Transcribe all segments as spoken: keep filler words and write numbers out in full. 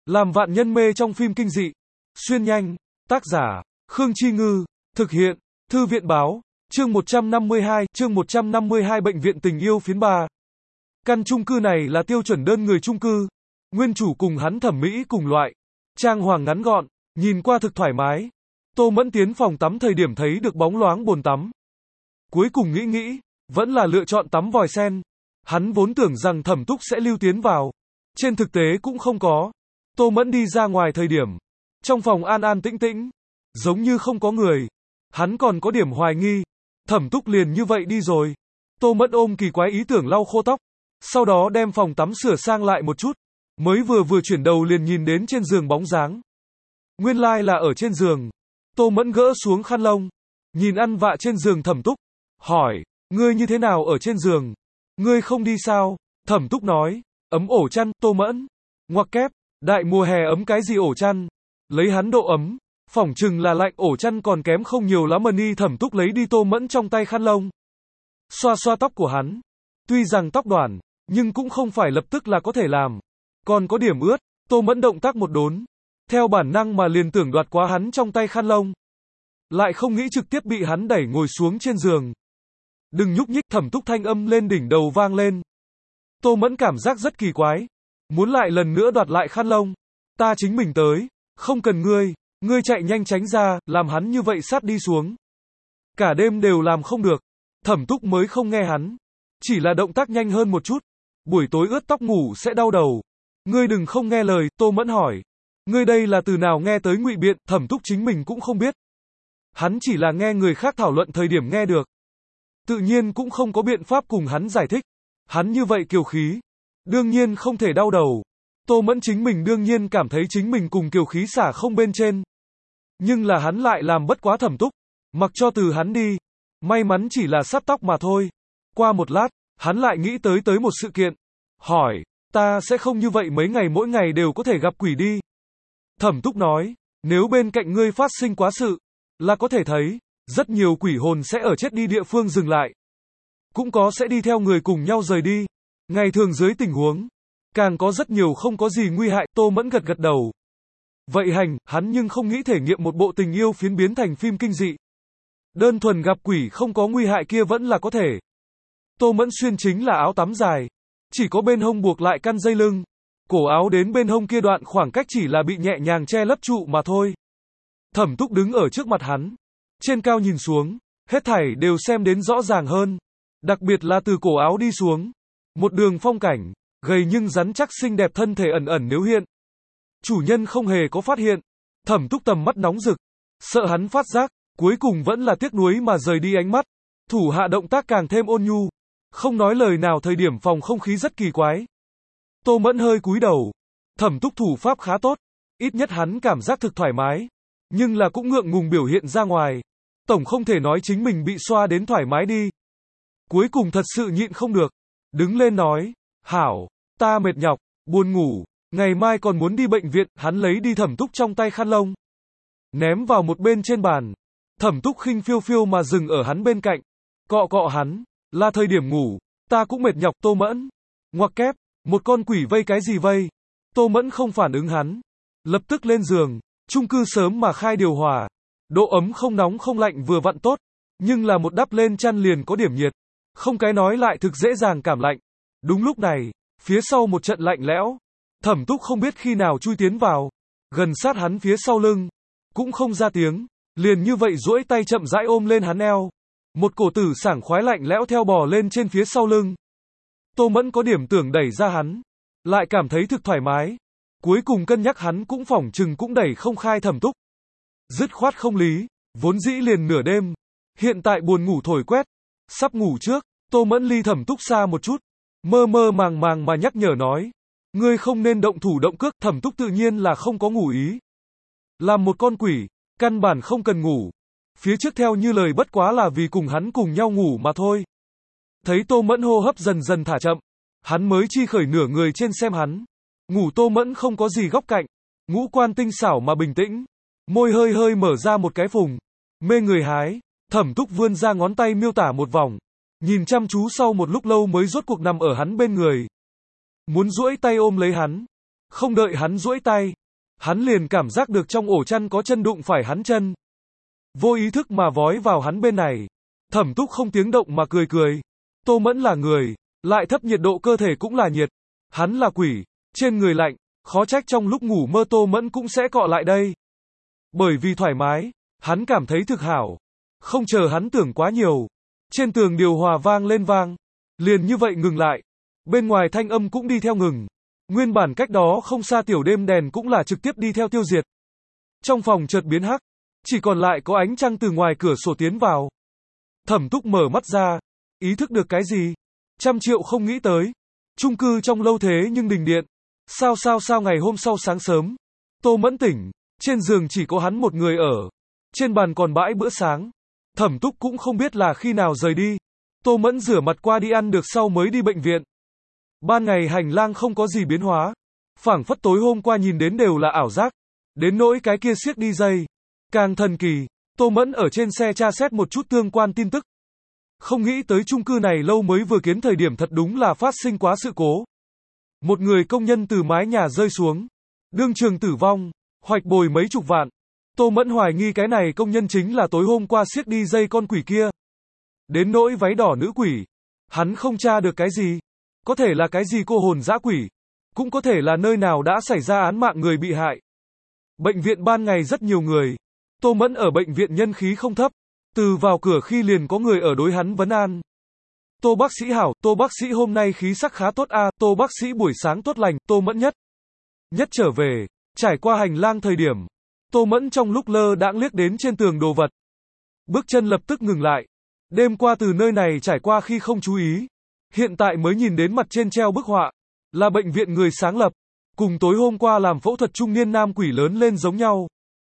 Làm vạn nhân mê trong phim kinh dị. Xuyên nhanh. Tác giả, Khương Chi Ngư. Thực hiện, Thư viện Báo. Chương một trăm năm mươi hai, chương một trăm năm mươi hai Bệnh viện tình yêu phiến ba. Căn chung cư này là tiêu chuẩn đơn người chung cư. Nguyên chủ cùng hắn thẩm mỹ cùng loại. Trang hoàng ngắn gọn, nhìn qua thực thoải mái. Tô Mẫn tiến phòng tắm thời điểm thấy được bóng loáng bồn tắm. Cuối cùng nghĩ nghĩ, vẫn là lựa chọn tắm vòi sen. Hắn vốn tưởng rằng Thẩm Túc sẽ lưu tiến vào. Trên thực tế cũng không có. Tô Mẫn đi ra ngoài thời điểm. Trong phòng an an tĩnh tĩnh. Giống như không có người. Hắn còn có điểm hoài nghi. Thẩm Túc liền như vậy đi rồi. Tô Mẫn ôm kỳ quái ý tưởng lau khô tóc. Sau đó đem phòng tắm sửa sang lại một chút. Mới vừa vừa chuyển đầu liền nhìn đến trên giường bóng dáng. Nguyên lai like là ở trên giường. Tô Mẫn gỡ xuống khăn lông. Nhìn ăn vạ trên giường Thẩm Túc. Hỏi, ngươi như thế nào ở trên giường? Ngươi không đi sao? Thẩm Túc nói, ấm ổ chăn. Tô Mẫn. Ngoặc kép, đại mùa hè ấm cái gì ổ chăn? Lấy hắn độ ấm. Phỏng chừng là lạnh, ổ chăn còn kém không nhiều lắm mà ni. Thẩm Túc lấy đi Tô Mẫn trong tay khăn lông. Xoa xoa tóc của hắn. Tuy rằng tóc đoản, nhưng cũng không phải lập tức là có thể làm. Còn có điểm ướt. Tô Mẫn động tác một đốn. Theo bản năng mà liền tưởng đoạt quá hắn trong tay khăn lông. Lại không nghĩ trực tiếp bị hắn đẩy ngồi xuống trên giường. Đừng nhúc nhích. Thẩm Túc thanh âm lên đỉnh đầu vang lên. Tô Mẫn cảm giác rất kỳ quái. Muốn lại lần nữa đoạt lại khăn lông. Ta chính mình tới. Không cần ngươi. Ngươi chạy nhanh tránh ra, làm hắn như vậy sát đi xuống. Cả đêm đều làm không được. Thẩm Túc mới không nghe hắn. Chỉ là động tác nhanh hơn một chút. Buổi tối ướt tóc ngủ sẽ đau đầu. Ngươi đừng không nghe lời. Tô Mẫn hỏi. Ngươi đây là từ nào nghe tới ngụy biện? Thẩm Túc chính mình cũng không biết. Hắn chỉ là nghe người khác thảo luận thời điểm nghe được. Tự nhiên cũng không có biện pháp cùng hắn giải thích. Hắn như vậy kiều khí. Đương nhiên không thể đau đầu. Tô Mẫn chính mình đương nhiên cảm thấy chính mình cùng kiều khí xả không bên trên. Nhưng là hắn lại làm bất quá Thẩm Túc. Mặc cho từ hắn đi. May mắn chỉ là sắt tóc mà thôi. Qua một lát, hắn lại nghĩ tới tới một sự kiện. Hỏi, ta sẽ không như vậy mấy ngày mỗi ngày đều có thể gặp quỷ đi. Thẩm Túc nói, nếu bên cạnh ngươi phát sinh quá sự, là có thể thấy, rất nhiều quỷ hồn sẽ ở chết đi địa phương dừng lại. Cũng có sẽ đi theo người cùng nhau rời đi. Ngày thường dưới tình huống, càng có rất nhiều không có gì nguy hại. Tô Mẫn gật gật đầu. Vậy hành, hắn nhưng không nghĩ thể nghiệm một bộ tình yêu phiến biến thành phim kinh dị. Đơn thuần gặp quỷ không có nguy hại kia vẫn là có thể. Tô Mẫn xuyên chính là áo tắm dài. Chỉ có bên hông buộc lại căn dây lưng. Cổ áo đến bên hông kia đoạn khoảng cách chỉ là bị nhẹ nhàng che lấp trụ mà thôi. Thẩm Túc đứng ở trước mặt hắn. Trên cao nhìn xuống, hết thảy đều xem đến rõ ràng hơn. Đặc biệt là từ cổ áo đi xuống. Một đường phong cảnh, gầy nhưng rắn chắc xinh đẹp thân thể ẩn ẩn nếu hiện. Chủ nhân không hề có phát hiện. Thẩm Túc tầm mắt nóng rực. Sợ hắn phát giác, cuối cùng vẫn là tiếc nuối mà rời đi ánh mắt. Thủ hạ động tác càng thêm ôn nhu. Không nói lời nào thời điểm phòng không khí rất kỳ quái. Tô Mẫn hơi cúi đầu. Thẩm Túc thủ pháp khá tốt. Ít nhất hắn cảm giác thực thoải mái. Nhưng là cũng ngượng ngùng biểu hiện ra ngoài. Tổng không thể nói chính mình bị xoa đến thoải mái đi. Cuối cùng thật sự nhịn không được. Đứng lên nói. Hảo, ta mệt nhọc, buồn ngủ. Ngày mai còn muốn đi bệnh viện. Hắn lấy đi Thẩm Túc trong tay khăn lông. Ném vào một bên trên bàn. Thẩm Túc khinh phiêu phiêu mà dừng ở hắn bên cạnh. Cọ cọ hắn. Là thời điểm ngủ. Ta cũng mệt nhọc. Tô Mẫn. Ngoặc kép. Một con quỷ vây cái gì vây? Tô Mẫn không phản ứng hắn. Lập tức lên giường. Chung cư sớm mà khai điều hòa. Độ ấm không nóng không lạnh vừa vặn tốt. Nhưng là một đắp lên chăn liền có điểm nhiệt. Không cái nói lại thực dễ dàng cảm lạnh. Đúng lúc này, phía sau một trận lạnh lẽo. Thẩm Túc không biết khi nào chui tiến vào. Gần sát hắn phía sau lưng. Cũng không ra tiếng. Liền như vậy duỗi tay chậm rãi ôm lên hắn eo. Một cổ tử sảng khoái lạnh lẽo theo bò lên trên phía sau lưng. Tô Mẫn có điểm tưởng đẩy ra hắn. Lại cảm thấy thực thoải mái. Cuối cùng cân nhắc hắn cũng phỏng chừng cũng đẩy không khai Thẩm Túc. Dứt khoát không lý. Vốn dĩ liền nửa đêm. Hiện tại buồn ngủ thổi quét. Sắp ngủ trước. Tô Mẫn ly Thẩm Túc xa một chút. Mơ mơ màng màng mà nhắc nhở nói. Ngươi không nên động thủ động cước. Thẩm Túc tự nhiên là không có ngủ ý. Làm một con quỷ. Căn bản không cần ngủ. Phía trước theo như lời bất quá là vì cùng hắn cùng nhau ngủ mà thôi. Thấy Tô Mẫn hô hấp dần dần thả chậm. Hắn mới chi khởi nửa người trên xem hắn. Ngủ Tô Mẫn không có gì góc cạnh. Ngũ quan tinh xảo mà bình tĩnh. Môi hơi hơi mở ra một cái phùng. Mê người hái. Thẩm Túc vươn ra ngón tay miêu tả một vòng. Nhìn chăm chú sau một lúc lâu mới rốt cuộc nằm ở hắn bên người. Muốn duỗi tay ôm lấy hắn. Không đợi hắn duỗi tay, hắn liền cảm giác được trong ổ chăn có chân đụng phải hắn chân. Vô ý thức mà vói vào hắn bên này. Thẩm Túc không tiếng động mà cười cười. Tô Mẫn là người, lại thấp nhiệt độ cơ thể cũng là nhiệt. Hắn là quỷ, trên người lạnh, khó trách trong lúc ngủ mơ Tô Mẫn cũng sẽ cọ lại đây. Bởi vì thoải mái, hắn cảm thấy thực hảo. Không chờ hắn tưởng quá nhiều. Trên tường điều hòa vang lên vang. Liền như vậy ngừng lại. Bên ngoài thanh âm cũng đi theo ngừng. Nguyên bản cách đó không xa tiểu đêm đèn cũng là trực tiếp đi theo tiêu diệt. Trong phòng chợt biến hắc. Chỉ còn lại có ánh trăng từ ngoài cửa sổ tiến vào. Thẩm Túc mở mắt ra. Ý thức được cái gì? Trăm triệu không nghĩ tới. Chung cư trong lâu thế nhưng đình điện. Sao sao sao ngày hôm sau sáng sớm. Tô Mẫn tỉnh. Trên giường chỉ có hắn một người ở. Trên bàn còn bãi bữa sáng. Thẩm Túc cũng không biết là khi nào rời đi. Tô Mẫn rửa mặt qua đi ăn được sau mới đi bệnh viện. Ban ngày hành lang không có gì biến hóa. Phảng phất tối hôm qua nhìn đến đều là ảo giác. Đến nỗi cái kia siếc đi dây. Càng thần kỳ, Tô Mẫn ở trên xe tra xét một chút tương quan tin tức. Không nghĩ tới chung cư này lâu mới vừa kiến thời điểm thật đúng là phát sinh quá sự cố. Một người công nhân từ mái nhà rơi xuống. Đương trường tử vong, hoạch bồi mấy chục vạn. Tô Mẫn hoài nghi cái này công nhân chính là tối hôm qua siếc đi dây con quỷ kia. Đến nỗi váy đỏ nữ quỷ. Hắn không tra được cái gì. Có thể là cái gì cô hồn dã quỷ. Cũng có thể là nơi nào đã xảy ra án mạng người bị hại. Bệnh viện ban ngày rất nhiều người. Tô Mẫn ở bệnh viện nhân khí không thấp. Từ vào cửa khi liền có người ở đối hắn vấn an. Tô bác sĩ hảo, Tô bác sĩ hôm nay khí sắc khá tốt a, à, Tô bác sĩ buổi sáng tốt lành, Tô Mẫn nhất. Nhất trở về, trải qua hành lang thời điểm. Tô Mẫn trong lúc lơ đãng liếc đến trên tường đồ vật. Bước chân lập tức ngừng lại. Đêm qua từ nơi này trải qua khi không chú ý. Hiện tại mới nhìn đến mặt trên treo bức họa. Là bệnh viện người sáng lập. Cùng tối hôm qua làm phẫu thuật trung niên nam quỷ lớn lên giống nhau.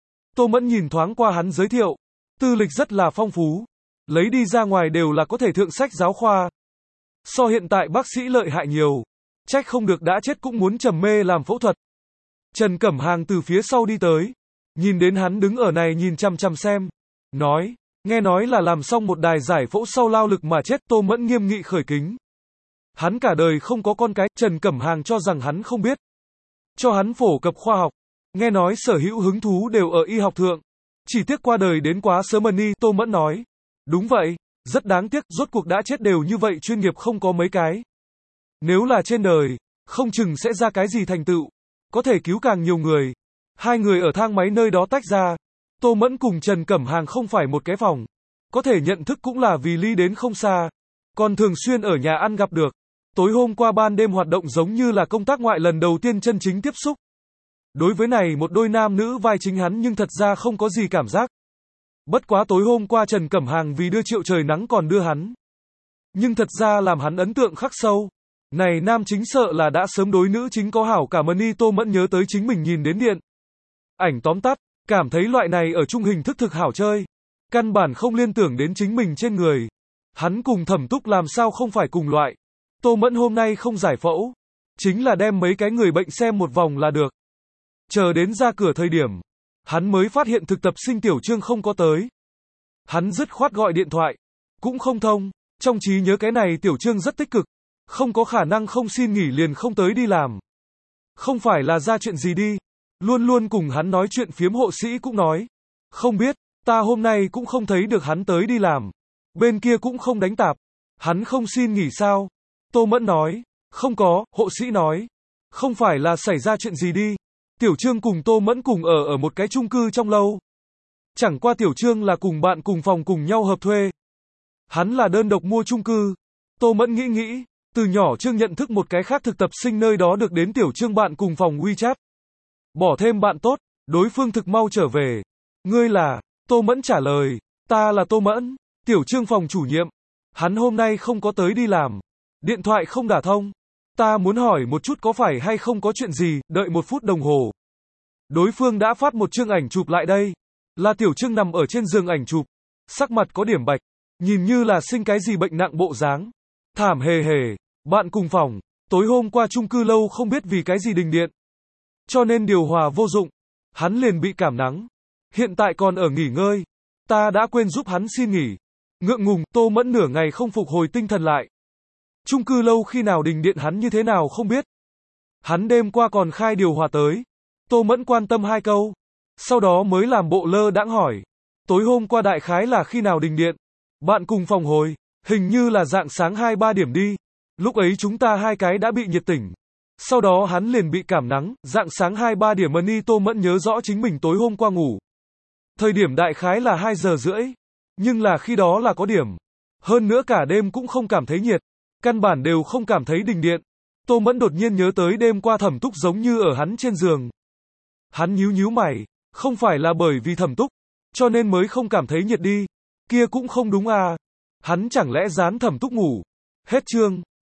Tô Mẫn nhìn thoáng qua hắn giới thiệu. Tư lịch rất là phong phú. Lấy đi ra ngoài đều là có thể thượng sách giáo khoa. So hiện tại bác sĩ lợi hại nhiều. Trách không được đã chết cũng muốn trầm mê làm phẫu thuật. Trần Cẩm Hàng từ phía sau đi tới. Nhìn đến hắn đứng ở này nhìn chăm chăm xem. Nói, nghe nói là làm xong một đài giải phẫu sau lao lực mà chết. Tô Mẫn nghiêm nghị khởi kính. Hắn cả đời không có con cái. Trần Cẩm Hàng cho rằng hắn không biết. Cho hắn phổ cập khoa học. Nghe nói sở hữu hứng thú đều ở y học thượng. Chỉ tiếc qua đời đến quá sớm mà ni. Tô Mẫn nói. Đúng vậy, rất đáng tiếc, rốt cuộc đã chết đều như vậy chuyên nghiệp không có mấy cái. Nếu là trên đời, không chừng sẽ ra cái gì thành tựu. Có thể cứu càng nhiều người. Hai người ở thang máy nơi đó tách ra. Tô Mẫn cùng Trần Cẩm Hàng không phải một cái phòng. Có thể nhận thức cũng là vì ly đến không xa. Còn thường xuyên ở nhà ăn gặp được. Tối hôm qua ban đêm hoạt động giống như là công tác ngoại lần đầu tiên chân chính tiếp xúc. Đối với này một đôi nam nữ vai chính hắn nhưng thật ra không có gì cảm giác. Bất quá tối hôm qua Trần Cẩm Hàng vì đưa Triệu Trời Nắng còn đưa hắn. Nhưng thật ra làm hắn ấn tượng khắc sâu. Này nam chính sợ là đã sớm đối nữ chính có hảo cảm ơn y. Tô Mẫn nhớ tới chính mình nhìn đến điện ảnh tóm tắt, cảm thấy loại này ở chung hình thức thực hảo chơi. Căn bản không liên tưởng đến chính mình trên người. Hắn cùng Thẩm Túc làm sao không phải cùng loại. Tô Mẫn hôm nay không giải phẫu. Chính là đem mấy cái người bệnh xem một vòng là được. Chờ đến ra cửa thời điểm. Hắn mới phát hiện thực tập sinh Tiểu Trương không có tới. Hắn dứt khoát gọi điện thoại. Cũng không thông. Trong trí nhớ cái này Tiểu Trương rất tích cực. Không có khả năng không xin nghỉ liền không tới đi làm. Không phải là ra chuyện gì đi. Luôn luôn cùng hắn nói chuyện phiếm hộ sĩ cũng nói. Không biết, ta hôm nay cũng không thấy được hắn tới đi làm. Bên kia cũng không đánh tạp. Hắn không xin nghỉ sao? Tô Mẫn nói. Không có, hộ sĩ nói. Không phải là xảy ra chuyện gì đi. Tiểu Trương cùng Tô Mẫn cùng ở ở một cái chung cư trong lâu. Chẳng qua Tiểu Trương là cùng bạn cùng phòng cùng nhau hợp thuê. Hắn là đơn độc mua chung cư. Tô Mẫn nghĩ nghĩ, từ nhỏ Trương nhận thức một cái khác thực tập sinh nơi đó được đến Tiểu Trương bạn cùng phòng WeChat. Bỏ thêm bạn tốt, đối phương thực mau trở về. Ngươi là, Tô Mẫn trả lời, ta là Tô Mẫn, Tiểu Trương phòng chủ nhiệm. Hắn hôm nay không có tới đi làm. Điện thoại không đả thông. Ta muốn hỏi một chút có phải hay không có chuyện gì, đợi một phút đồng hồ. Đối phương đã phát một chương ảnh chụp lại đây. Là Tiểu Trương nằm ở trên giường ảnh chụp. Sắc mặt có điểm bạch. Nhìn như là sinh cái gì bệnh nặng bộ dáng. Thảm hề hề. Bạn cùng phòng. Tối hôm qua chung cư lâu không biết vì cái gì đình điện. Cho nên điều hòa vô dụng. Hắn liền bị cảm nắng. Hiện tại còn ở nghỉ ngơi. Ta đã quên giúp hắn xin nghỉ. Ngượng ngùng, Tô Mẫn nửa ngày không phục hồi tinh thần lại. Chung cư lâu khi nào đình điện hắn như thế nào không biết. Hắn đêm qua còn khai điều hòa tới. Tô Mẫn quan tâm hai câu. Sau đó mới làm bộ lơ đãng hỏi. Tối hôm qua đại khái là khi nào đình điện? Bạn cùng phòng hồi. Hình như là rạng sáng hai ba điểm đi. Lúc ấy chúng ta hai cái đã bị nhiệt tỉnh. Sau đó hắn liền bị cảm nắng, rạng sáng hai ba điểm Mani Tô Mẫn nhớ rõ chính mình tối hôm qua ngủ. Thời điểm đại khái là hai giờ rưỡi. Nhưng là khi đó là có điểm. Hơn nữa cả đêm cũng không cảm thấy nhiệt. Căn bản đều không cảm thấy đình điện. Tô Mẫn đột nhiên nhớ tới đêm qua Thẩm Túc giống như ở hắn trên giường. Hắn nhíu nhíu mày, không phải là bởi vì Thẩm Túc, cho nên mới không cảm thấy nhiệt đi. Kia cũng không đúng à. Hắn chẳng lẽ dán Thẩm Túc ngủ. Hết chương.